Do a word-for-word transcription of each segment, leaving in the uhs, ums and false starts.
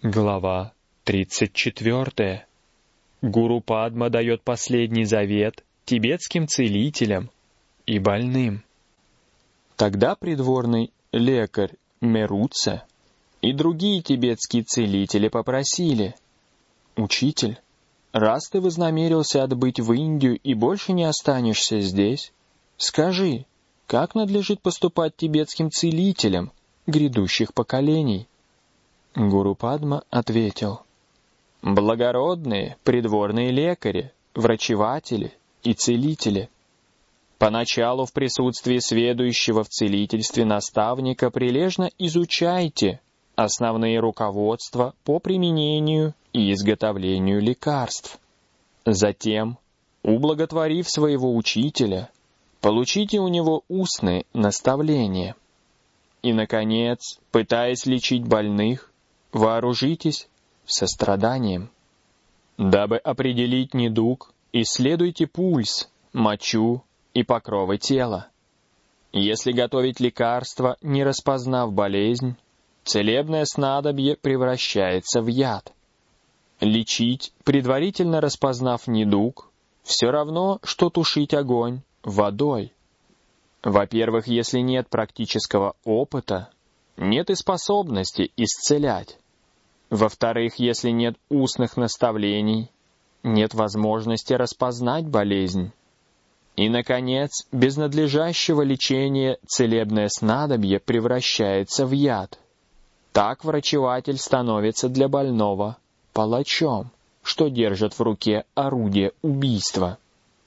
Глава тридцать четвёртая. Гуру Падма дает последний завет тибетским целителям и больным. Тогда придворный лекарь Меруца и другие тибетские целители попросили: «Учитель, раз ты вознамерился отбыть в Индию и больше не останешься здесь, скажи, как надлежит поступать тибетским целителям грядущих поколений?» Гуру Падма ответил: «Благородные придворные лекари, врачеватели и целители, поначалу в присутствии сведущего в целительстве наставника прилежно изучайте основные руководства по применению и изготовлению лекарств. Затем, ублаготворив своего учителя, получите у него устные наставления. И, наконец, пытаясь лечить больных, вооружитесь состраданием. Дабы определить недуг, исследуйте пульс, мочу и покровы тела. Если готовить лекарство, не распознав болезнь, целебное снадобье превращается в яд. Лечить, предварительно распознав недуг, все равно, что тушить огонь водой. Во-первых, если нет практического опыта, нет и способности исцелять. Во-вторых, если нет устных наставлений, нет возможности распознать болезнь. И, наконец, без надлежащего лечения целебное снадобье превращается в яд. Так врачеватель становится для больного палачом, что держит в руке орудие убийства.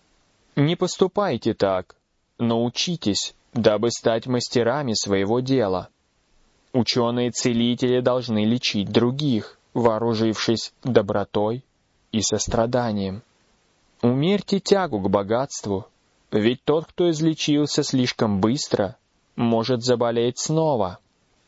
Не поступайте так, но учитесь, дабы стать мастерами своего дела. Ученые-целители должны лечить других, вооружившись добротой и состраданием. Умерьте тягу к богатству, ведь тот, кто излечился слишком быстро, может заболеть снова.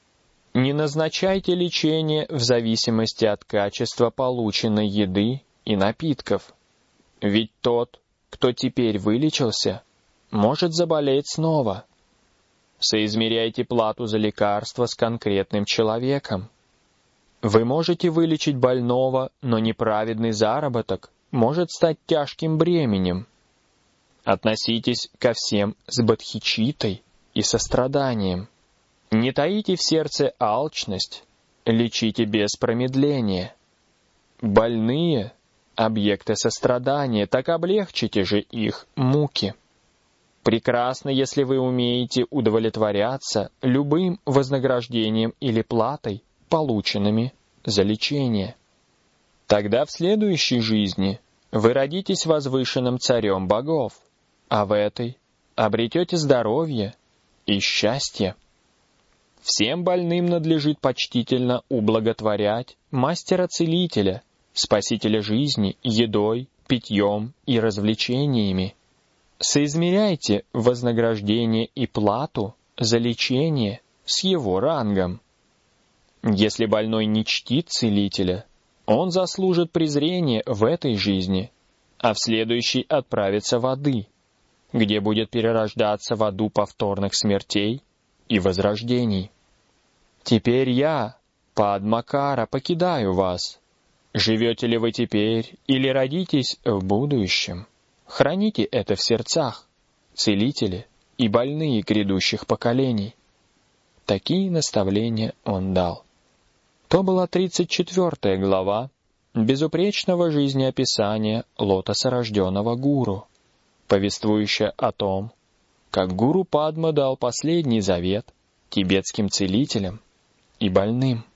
Не назначайте лечение в зависимости от качества полученной еды и напитков, ведь тот, кто теперь вылечился, может заболеть снова. Соизмеряйте плату за лекарство с конкретным человеком. Вы можете вылечить больного, но неправедный заработок может стать тяжким бременем. Относитесь ко всем с бодхичиттой и состраданием. Не таите в сердце алчность, лечите без промедления. Больные — объекты сострадания, так облегчите же их муки. Прекрасно, если вы умеете удовлетворяться любым вознаграждением или платой, полученными за лечение. Тогда в следующей жизни вы родитесь возвышенным царем богов, а в этой обретете здоровье и счастье. Всем больным надлежит почтительно ублаготворять мастера-целителя, спасителя жизни, едой, питьем и развлечениями. Соизмеряйте вознаграждение и плату за лечение с его рангом. Если больной не чтит целителя, он заслужит презрение в этой жизни, а в следующей отправится в ады, где будет перерождаться в аду повторных смертей и возрождений. Теперь я, Падмакара, покидаю вас. Живете ли вы теперь или родитесь в будущем? Храните это в сердцах, целители и больные грядущих поколений. Такие наставления он дал. То была тридцать четвёртая глава безупречного жизнеописания лотосорожденного гуру, повествующая о том, как гуру Падма дал последний завет тибетским целителям и больным.